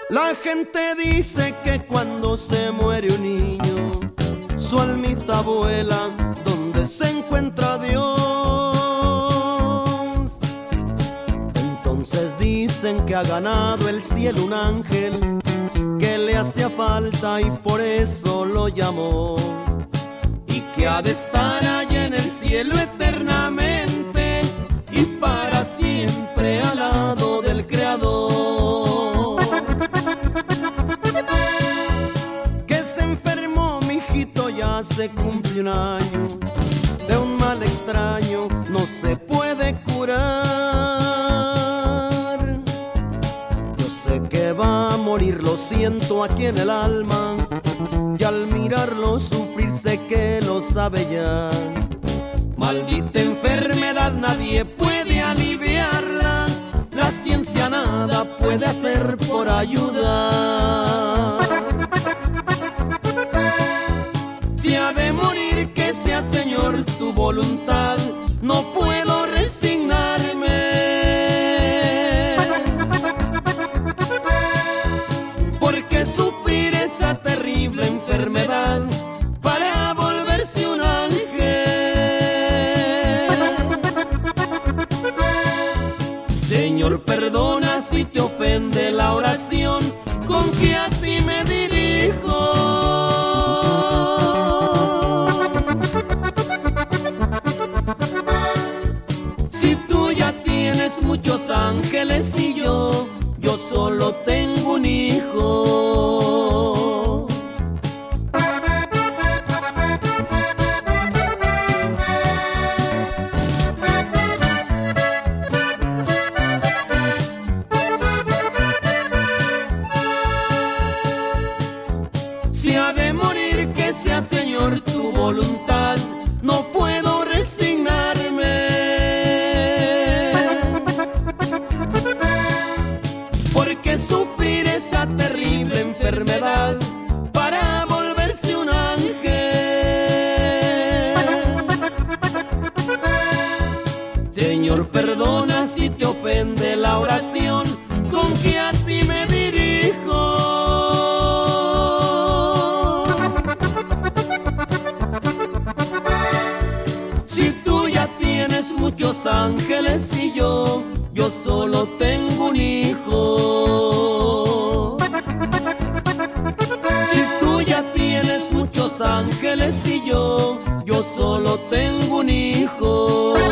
La gente dice que cuando se muere un niño, su almita vuela donde se encuentra Dios. Entonces dicen que ha ganado el cielo un ángel que le hacía falta y por eso lo llamó, y que ha de estar allá en el cielo eternamente y para siempre al lado del Creador. Que se enfermó mi hijito, ya se cumplió un año, de un mal extraño no se puede curar. Yo sé que va a morir, lo siento aquí en el alma, y al mirarlo sufrir sé que lo sabe ya. Maldita enfermedad, nadie puede aliviarla, la ciencia nada puede hacer por ayudar. Si ha de morir, que sea, Señor, tu voluntad, no puedo resignarme, porque sufrir esa terrible enfermedad para volverse un ángel. Señor, perdona si te ofende la oración con que a ti me dirijo. Si tú ya tienes muchos ángeles y yo solo tengo un hijo. Si ha de morir, que sea, Señor, tu voluntad, no puedo resignarme, porque sufrir esa terrible enfermedad para volverse un ángel. Señor, perdona si te ofende la oración con que a ti me dirijo. Si tú ya tienes muchos ángeles y yo solo tengo un hijo. Si tú ya tienes muchos ángeles y yo solo tengo un hijo.